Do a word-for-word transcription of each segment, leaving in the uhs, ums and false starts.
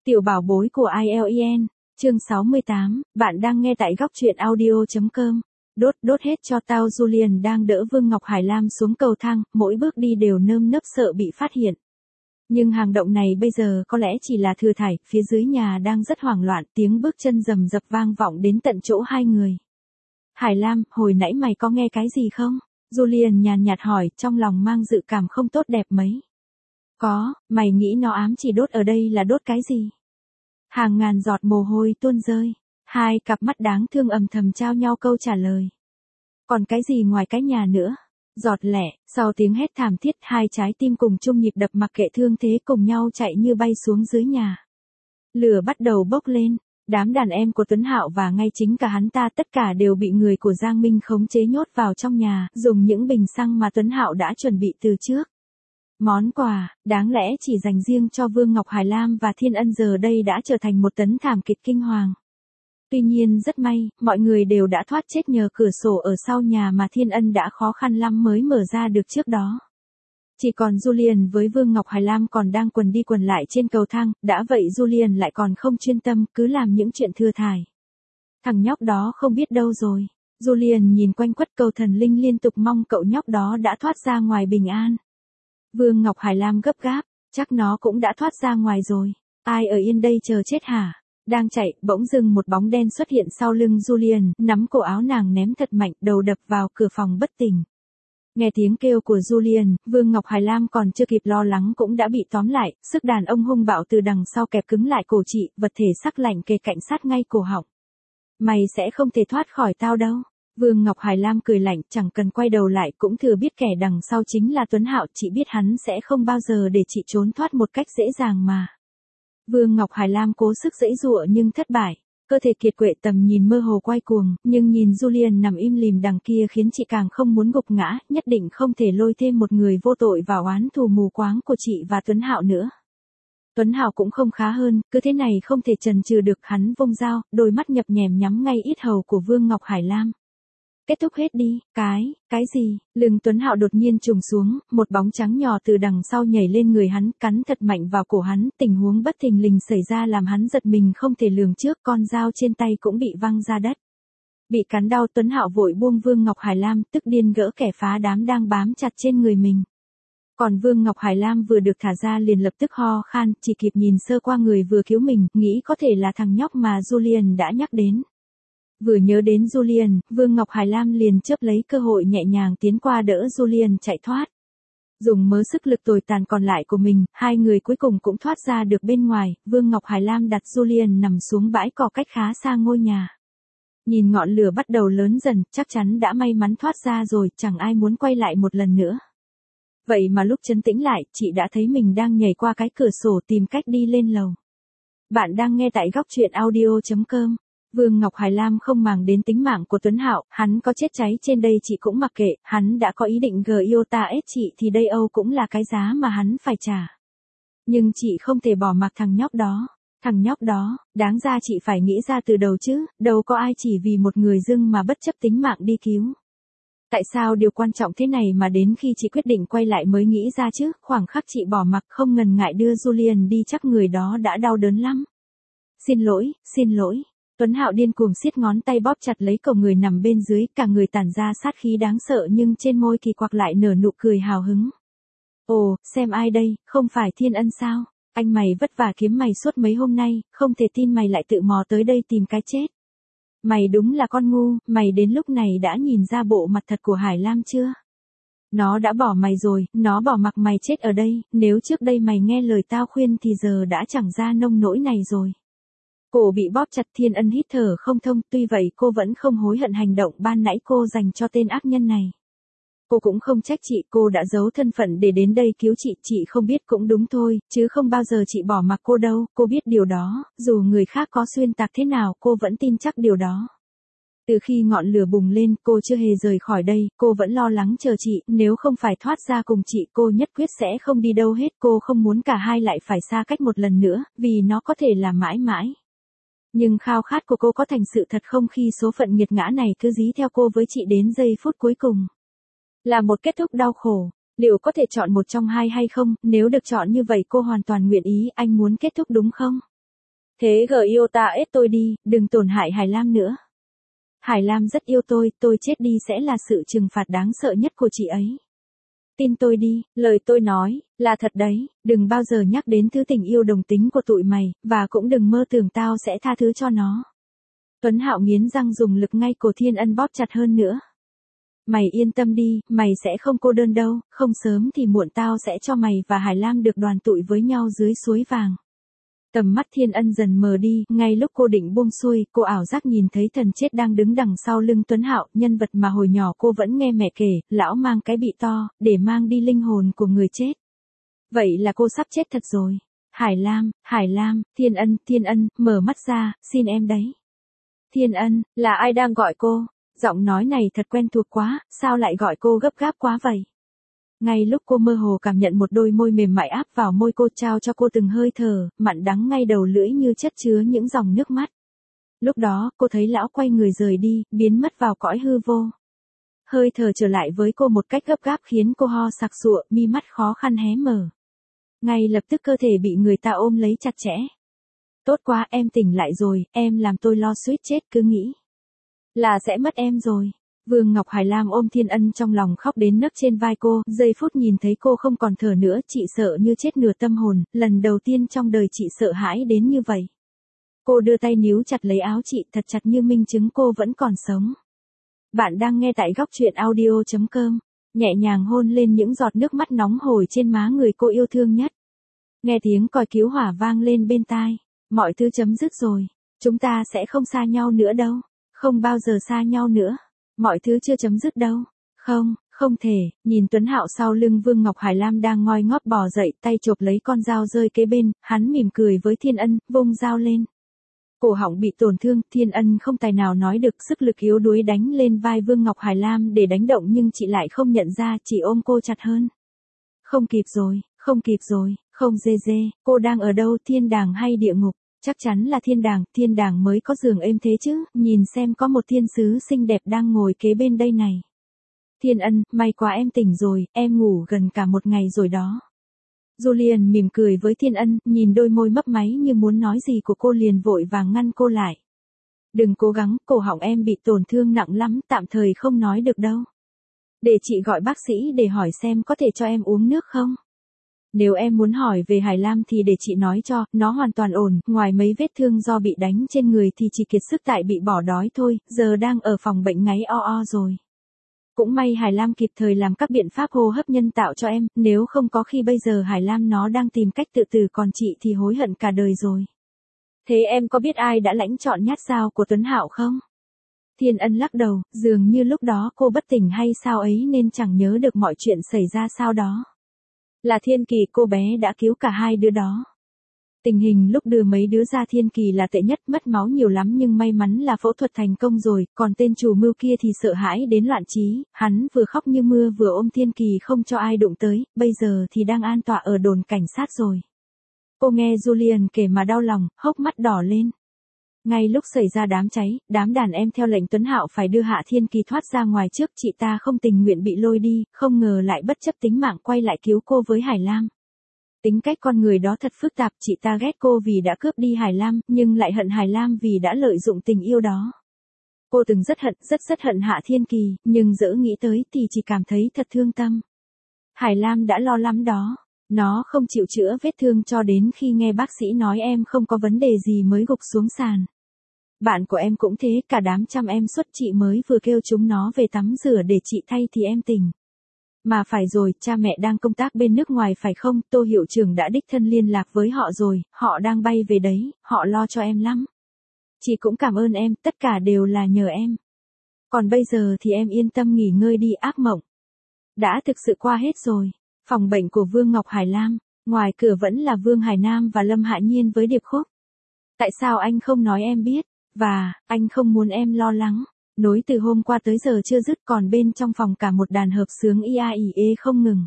Tiểu bảo bối của i e lờ e en, chương sáu mươi tám, bạn đang nghe tại góc truyện audio chấm com. Đốt, đốt hết cho tao. Julian đang đỡ Vương Ngọc Hải Lam xuống cầu thang, mỗi bước đi đều nơm nớp sợ bị phát hiện. Nhưng hang động này bây giờ có lẽ chỉ là thừa thải, phía dưới nhà đang rất hoảng loạn, tiếng bước chân rầm rập vang vọng đến tận chỗ hai người. Hải Lam, hồi nãy mày có nghe cái gì không? Julian nhàn nhạt hỏi, trong lòng mang dự cảm không tốt đẹp mấy. Có, mày nghĩ nó ám chỉ đốt ở đây là đốt cái gì? Hàng ngàn giọt mồ hôi tuôn rơi, hai cặp mắt đáng thương âm thầm trao nhau câu trả lời. Còn cái gì ngoài cái nhà nữa? Giọt lẻ, sau tiếng hét thảm thiết, hai trái tim cùng chung nhịp đập mặc kệ thương thế cùng nhau chạy như bay xuống dưới nhà. Lửa bắt đầu bốc lên, đám đàn em của Tuấn Hạo và ngay chính cả hắn ta tất cả đều bị người của Giang Minh khống chế nhốt vào trong nhà, dùng những bình xăng mà Tuấn Hạo đã chuẩn bị từ trước. Món quà, đáng lẽ chỉ dành riêng cho Vương Ngọc Hải Lam và Thiên Ân giờ đây đã trở thành một tấn thảm kịch kinh hoàng. Tuy nhiên rất may, mọi người đều đã thoát chết nhờ cửa sổ ở sau nhà mà Thiên Ân đã khó khăn lắm mới mở ra được trước đó. Chỉ còn Julian với Vương Ngọc Hải Lam còn đang quần đi quần lại trên cầu thang, đã vậy Julian lại còn không chuyên tâm, cứ làm những chuyện thừa thải. Thằng nhóc đó không biết đâu rồi. Julian nhìn quanh quất, cầu thần linh liên tục mong cậu nhóc đó đã thoát ra ngoài bình an. Vương Ngọc Hải Lam gấp gáp, chắc nó cũng đã thoát ra ngoài rồi. Ai ở yên đây chờ chết hả? Đang chạy, bỗng dưng một bóng đen xuất hiện sau lưng Julian, nắm cổ áo nàng ném thật mạnh, đầu đập vào cửa phòng bất tỉnh. Nghe tiếng kêu của Julian, Vương Ngọc Hải Lam còn chưa kịp lo lắng cũng đã bị tóm lại, sức đàn ông hung bạo từ đằng sau kẹp cứng lại cổ chị, vật thể sắc lạnh kề cạnh sát ngay cổ họng. Mày sẽ không thể thoát khỏi tao đâu. Vương Ngọc Hải Lam cười lạnh, chẳng cần quay đầu lại cũng thừa biết kẻ đằng sau chính là Tuấn Hạo, chị biết hắn sẽ không bao giờ để chị trốn thoát một cách dễ dàng mà. Vương Ngọc Hải Lam cố sức giãy giụa nhưng thất bại, cơ thể kiệt quệ, tầm nhìn mơ hồ quay cuồng, nhưng nhìn Julian nằm im lìm đằng kia khiến chị càng không muốn gục ngã, nhất định không thể lôi thêm một người vô tội vào oán thù mù quáng của chị và Tuấn Hạo nữa. Tuấn Hạo cũng không khá hơn, cứ thế này không thể chần chừ được, hắn vung dao, đôi mắt nhập nhèm nhắm ngay yết hầu của Vương Ngọc Hải Lam. Kết thúc hết đi, cái, cái gì? Lưng Tuấn Hạo đột nhiên trùng xuống, một bóng trắng nhỏ từ đằng sau nhảy lên người hắn, cắn thật mạnh vào cổ hắn, tình huống bất thình lình xảy ra làm hắn giật mình không thể lường trước, con dao trên tay cũng bị văng ra đất. Bị cắn đau, Tuấn Hạo vội buông Vương Ngọc Hải Lam, tức điên gỡ kẻ phá đám đang bám chặt trên người mình. Còn Vương Ngọc Hải Lam vừa được thả ra liền lập tức ho khan, chỉ kịp nhìn sơ qua người vừa cứu mình, nghĩ có thể là thằng nhóc mà Julian đã nhắc đến. Vừa nhớ đến Julian, Vương Ngọc Hải Lam liền chớp lấy cơ hội nhẹ nhàng tiến qua đỡ Julian chạy thoát. Dùng mớ sức lực tồi tàn còn lại của mình, hai người cuối cùng cũng thoát ra được bên ngoài, Vương Ngọc Hải Lam đặt Julian nằm xuống bãi cỏ cách khá xa ngôi nhà. Nhìn ngọn lửa bắt đầu lớn dần, chắc chắn đã may mắn thoát ra rồi, chẳng ai muốn quay lại một lần nữa. Vậy mà lúc trấn tĩnh lại, chị đã thấy mình đang nhảy qua cái cửa sổ tìm cách đi lên lầu. Bạn đang nghe tại góc truyện audio chấm com. Vương Ngọc Hải Lam không màng đến tính mạng của Tuấn Hạo, hắn có chết cháy trên đây chị cũng mặc kệ, hắn đã có ý định gờ yêu ta ép chị thì đây âu cũng là cái giá mà hắn phải trả. Nhưng chị không thể bỏ mặc thằng nhóc đó, thằng nhóc đó, đáng ra chị phải nghĩ ra từ đầu chứ, đâu có ai chỉ vì một người dưng mà bất chấp tính mạng đi cứu. Tại sao điều quan trọng thế này mà đến khi chị quyết định quay lại mới nghĩ ra chứ, khoảng khắc chị bỏ mặc không ngần ngại đưa Julian đi chắc người đó đã đau đớn lắm. Xin lỗi, xin lỗi. Tuấn Hạo điên cuồng siết ngón tay bóp chặt lấy cổ người nằm bên dưới, cả người tản ra sát khí đáng sợ nhưng trên môi kỳ quặc lại nở nụ cười hào hứng. Ồ, xem ai đây, không phải Thiên Ân sao? Anh mày vất vả kiếm mày suốt mấy hôm nay, không thể tin mày lại tự mò tới đây tìm cái chết. Mày đúng là con ngu, mày đến lúc này đã nhìn ra bộ mặt thật của Hải Lam chưa? Nó đã bỏ mày rồi, nó bỏ mặc mày chết ở đây, nếu trước đây mày nghe lời tao khuyên thì giờ đã chẳng ra nông nỗi này rồi. Cổ bị bóp chặt, Thiên Ân hít thở không thông, tuy vậy cô vẫn không hối hận hành động ban nãy cô dành cho tên ác nhân này. Cô cũng không trách chị, cô đã giấu thân phận để đến đây cứu chị, chị không biết cũng đúng thôi, chứ không bao giờ chị bỏ mặc cô đâu, cô biết điều đó, dù người khác có xuyên tạc thế nào cô vẫn tin chắc điều đó. Từ khi ngọn lửa bùng lên, cô chưa hề rời khỏi đây, cô vẫn lo lắng chờ chị, nếu không phải thoát ra cùng chị cô nhất quyết sẽ không đi đâu hết, cô không muốn cả hai lại phải xa cách một lần nữa, vì nó có thể là mãi mãi. Nhưng khao khát của cô có thành sự thật không khi số phận nghiệt ngã này cứ dí theo cô với chị đến giây phút cuối cùng. Là một kết thúc đau khổ, liệu có thể chọn một trong hai hay không, nếu được chọn như vậy cô hoàn toàn nguyện ý, anh muốn kết thúc đúng không? Thế gờ yêu ta ết tôi đi, đừng tổn hại Hải Lam nữa. Hải Lam rất yêu tôi, tôi chết đi sẽ là sự trừng phạt đáng sợ nhất của chị ấy. Tin tôi đi, lời tôi nói, là thật đấy, đừng bao giờ nhắc đến thứ tình yêu đồng tính của tụi mày, và cũng đừng mơ tưởng tao sẽ tha thứ cho nó. Tuấn Hạo nghiến răng dùng lực ngay cổ Thiên Ân bóp chặt hơn nữa. Mày yên tâm đi, mày sẽ không cô đơn đâu, không sớm thì muộn tao sẽ cho mày và Hải Lam được đoàn tụ với nhau dưới suối vàng. Tầm mắt Thiên Ân dần mờ đi, ngay lúc cô định buông xuôi, cô ảo giác nhìn thấy thần chết đang đứng đằng sau lưng Tuấn Hạo, nhân vật mà hồi nhỏ cô vẫn nghe mẹ kể, lão mang cái bị to, để mang đi linh hồn của người chết. Vậy là cô sắp chết thật rồi. Hải Lam, Hải Lam, Thiên Ân, Thiên Ân, mở mắt ra, xin em đấy. Thiên Ân, là ai đang gọi cô? Giọng nói này thật quen thuộc quá, sao lại gọi cô gấp gáp quá vậy? Ngay lúc cô mơ hồ cảm nhận một đôi môi mềm mại áp vào môi cô trao cho cô từng hơi thở, mặn đắng ngay đầu lưỡi như chất chứa những dòng nước mắt. Lúc đó, cô thấy lão quay người rời đi, biến mất vào cõi hư vô. Hơi thở trở lại với cô một cách gấp gáp khiến cô ho sặc sụa, mi mắt khó khăn hé mở. Ngay lập tức cơ thể bị người ta ôm lấy chặt chẽ. Tốt quá, em tỉnh lại rồi, em làm tôi lo suýt chết, cứ nghĩ là sẽ mất em rồi. Vương Ngọc Hải Lam ôm Thiên Ân trong lòng khóc đến nấc trên vai cô, giây phút nhìn thấy cô không còn thở nữa, chị sợ như chết nửa tâm hồn, lần đầu tiên trong đời chị sợ hãi đến như vậy. Cô đưa tay níu chặt lấy áo chị thật chặt như minh chứng cô vẫn còn sống. Bạn đang nghe tại góc truyện audio chấm com, nhẹ nhàng hôn lên những giọt nước mắt nóng hổi trên má người cô yêu thương nhất. Nghe tiếng còi cứu hỏa vang lên bên tai, mọi thứ chấm dứt rồi, chúng ta sẽ không xa nhau nữa đâu, không bao giờ xa nhau nữa. Mọi thứ chưa chấm dứt đâu. Không, không thể. Nhìn Tuấn Hạo sau lưng Vương Ngọc Hải Lam đang ngoi ngóp bò dậy, tay chộp lấy con dao rơi kế bên, hắn mỉm cười với Thiên Ân, vung dao lên. Cổ họng bị tổn thương, Thiên Ân không tài nào nói được, sức lực yếu đuối đánh lên vai Vương Ngọc Hải Lam để đánh động nhưng chị lại không nhận ra, chỉ ôm cô chặt hơn. Không kịp rồi, không kịp rồi, không dê dê, cô đang ở đâu, thiên đàng hay địa ngục? Chắc chắn là thiên đàng, thiên đàng mới có giường êm thế chứ, nhìn xem có một thiên sứ xinh đẹp đang ngồi kế bên đây này. Thiên Ân, may quá em tỉnh rồi, em ngủ gần cả một ngày rồi đó. Julian mỉm cười với Thiên Ân, nhìn đôi môi mấp máy như muốn nói gì của cô liền vội vàng ngăn cô lại. Đừng cố gắng, cổ họng em bị tổn thương nặng lắm, tạm thời không nói được đâu. Để chị gọi bác sĩ để hỏi xem có thể cho em uống nước không? Nếu em muốn hỏi về Hải Lam thì để chị nói cho, nó hoàn toàn ổn, ngoài mấy vết thương do bị đánh trên người thì chỉ kiệt sức tại bị bỏ đói thôi, giờ đang ở phòng bệnh ngáy o o rồi. Cũng may Hải Lam kịp thời làm các biện pháp hô hấp nhân tạo cho em, nếu không có khi bây giờ Hải Lam nó đang tìm cách tự tử còn chị thì hối hận cả đời rồi. Thế em có biết ai đã lãnh chọn nhát dao của Tuấn Hạo không? Thiên Ân lắc đầu, dường như lúc đó cô bất tỉnh hay sao ấy nên chẳng nhớ được mọi chuyện xảy ra sau đó. Là Thiên Kỳ, cô bé đã cứu cả hai đứa đó. Tình hình lúc đưa mấy đứa ra Thiên Kỳ là tệ nhất, mất máu nhiều lắm nhưng may mắn là phẫu thuật thành công rồi, còn tên chủ mưu kia thì sợ hãi đến loạn trí, hắn vừa khóc như mưa vừa ôm Thiên Kỳ không cho ai đụng tới, bây giờ thì đang an tọa ở đồn cảnh sát rồi. Cô nghe Julian kể mà đau lòng, hốc mắt đỏ lên. Ngay lúc xảy ra đám cháy, đám đàn em theo lệnh Tuấn Hạo phải đưa Hạ Thiên Kỳ thoát ra ngoài trước, chị ta không tình nguyện bị lôi đi, không ngờ lại bất chấp tính mạng quay lại cứu cô với Hải Lam. Tính cách con người đó thật phức tạp, chị ta ghét cô vì đã cướp đi Hải Lam, nhưng lại hận Hải Lam vì đã lợi dụng tình yêu đó. Cô từng rất hận, rất rất hận Hạ Thiên Kỳ, nhưng dỡ nghĩ tới thì chỉ cảm thấy thật thương tâm. Hải Lam đã lo lắm đó. Nó không chịu chữa vết thương cho đến khi nghe bác sĩ nói em không có vấn đề gì mới gục xuống sàn. Bạn của em cũng thế, cả đám chăm em suốt, chị mới vừa kêu chúng nó về tắm rửa để chị thay thì em tỉnh. Mà phải rồi, cha mẹ đang công tác bên nước ngoài phải không, Tô hiệu trưởng đã đích thân liên lạc với họ rồi, họ đang bay về đấy, họ lo cho em lắm. Chị cũng cảm ơn em, tất cả đều là nhờ em. Còn bây giờ thì em yên tâm nghỉ ngơi đi, ác mộng đã thực sự qua hết rồi. Phòng bệnh của Vương Ngọc Hải Lam, ngoài cửa vẫn là Vương Hải Nam và Lâm Hạ Nhiên với Điệp Khúc. Tại sao anh không nói em biết, và, anh không muốn em lo lắng. Nối từ hôm qua tới giờ chưa dứt, còn bên trong phòng cả một đàn hợp xướng ia ỉ ê không ngừng.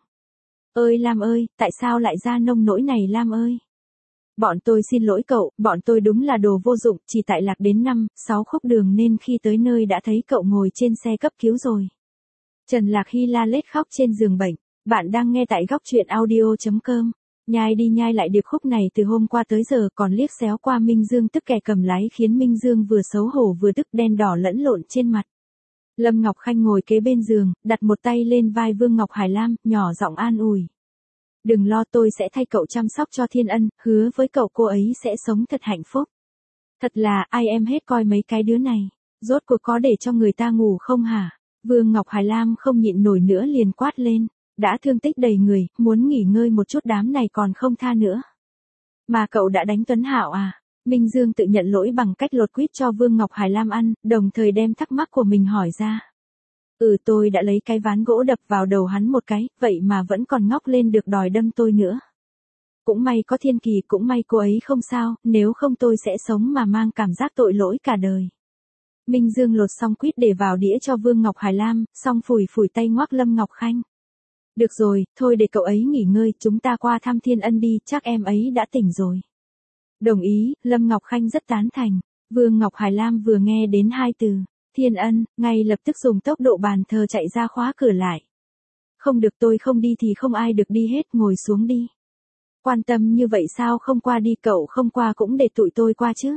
Ơi Lam ơi, tại sao lại ra nông nỗi này Lam ơi? Bọn tôi xin lỗi cậu, bọn tôi đúng là đồ vô dụng, chỉ tại lạc đến năm, sáu khúc đường nên khi tới nơi đã thấy cậu ngồi trên xe cấp cứu rồi. Trần Lạc Hy la lết khóc trên giường bệnh. Bạn đang nghe tại góc truyện audio chấm com. Nhai đi nhai lại điệp khúc này từ hôm qua tới giờ còn liếc xéo qua Minh Dương tức kẻ cầm lái khiến Minh Dương vừa xấu hổ vừa tức đen đỏ lẫn lộn trên mặt. Lâm Ngọc Khanh ngồi kế bên giường, đặt một tay lên vai Vương Ngọc Hải Lam, nhỏ giọng an ủi. Đừng lo, tôi sẽ thay cậu chăm sóc cho Thiên Ân, hứa với cậu cô ấy sẽ sống thật hạnh phúc. Thật là, ai em hết coi mấy cái đứa này, rốt cuộc có để cho người ta ngủ không hả? Vương Ngọc Hải Lam không nhịn nổi nữa liền quát lên, đã thương tích đầy người, muốn nghỉ ngơi một chút đám này còn không tha nữa. Mà cậu đã đánh Tuấn Hạo à? Minh Dương tự nhận lỗi bằng cách lột quýt cho Vương Ngọc Hải Lam ăn, đồng thời đem thắc mắc của mình hỏi ra. Ừ, tôi đã lấy cái ván gỗ đập vào đầu hắn một cái, vậy mà vẫn còn ngóc lên được đòi đâm tôi nữa. Cũng may có Thiên Kỳ, cũng may cô ấy không sao, nếu không tôi sẽ sống mà mang cảm giác tội lỗi cả đời. Minh Dương lột xong quýt để vào đĩa cho Vương Ngọc Hải Lam, xong phủi phủi tay ngoắc Lâm Ngọc Khanh. Được rồi, thôi để cậu ấy nghỉ ngơi, chúng ta qua thăm Thiên Ân đi, chắc em ấy đã tỉnh rồi. Đồng ý, Lâm Ngọc Khanh rất tán thành. Vương Ngọc Hải Lam vừa nghe đến hai từ Thiên Ân, ngay lập tức dùng tốc độ bàn thờ chạy ra khóa cửa lại. Không được, tôi không đi thì không ai được đi hết, ngồi xuống đi. Quan tâm như vậy sao không qua đi, cậu không qua cũng để tụi tôi qua chứ.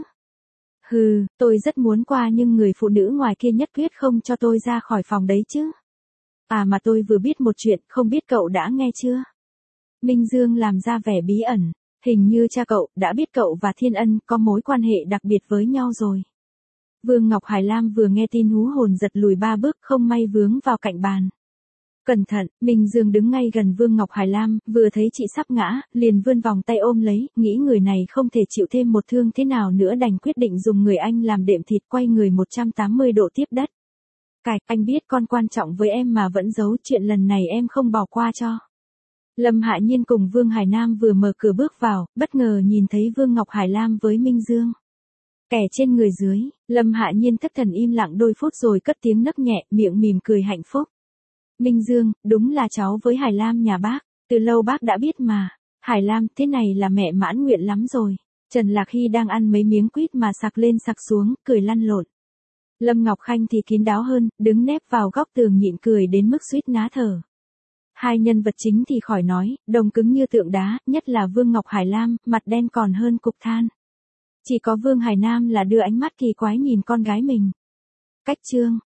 Hừ, tôi rất muốn qua nhưng người phụ nữ ngoài kia nhất quyết không cho tôi ra khỏi phòng đấy chứ. À mà tôi vừa biết một chuyện, không biết cậu đã nghe chưa? Minh Dương làm ra vẻ bí ẩn, hình như cha cậu đã biết cậu và Thiên Ân có mối quan hệ đặc biệt với nhau rồi. Vương Ngọc Hải Lam vừa nghe tin hú hồn giật lùi ba bước, không may vướng vào cạnh bàn. Cẩn thận, Minh Dương đứng ngay gần Vương Ngọc Hải Lam, vừa thấy chị sắp ngã, liền vươn vòng tay ôm lấy, nghĩ người này không thể chịu thêm một thương thế nào nữa, đành quyết định dùng người anh làm đệm thịt, quay người một trăm tám mươi độ tiếp đất. Cạch, anh biết con quan trọng với em mà vẫn giấu, chuyện lần này em không bỏ qua cho. Lâm Hạ Nhiên cùng Vương Hải Nam vừa mở cửa bước vào, bất ngờ nhìn thấy Vương Ngọc Hải Lam với Minh Dương. Kẻ trên người dưới, Lâm Hạ Nhiên thất thần im lặng đôi phút rồi cất tiếng nấc nhẹ, miệng mỉm cười hạnh phúc. Minh Dương, đúng là cháu với Hải Lam nhà bác, từ lâu bác đã biết mà. Hải Lam, thế này là mẹ mãn nguyện lắm rồi. Trần Lạc Hy đang ăn mấy miếng quýt mà sặc lên sặc xuống, cười lăn lộn. Lâm Ngọc Khanh thì kín đáo hơn, đứng nép vào góc tường nhịn cười đến mức suýt ná thở. Hai nhân vật chính thì khỏi nói, đồng cứng như tượng đá, nhất là Vương Ngọc Hải Lam, mặt đen còn hơn cục than. Chỉ có Vương Hải Nam là đưa ánh mắt kỳ quái nhìn con gái mình. Cách chương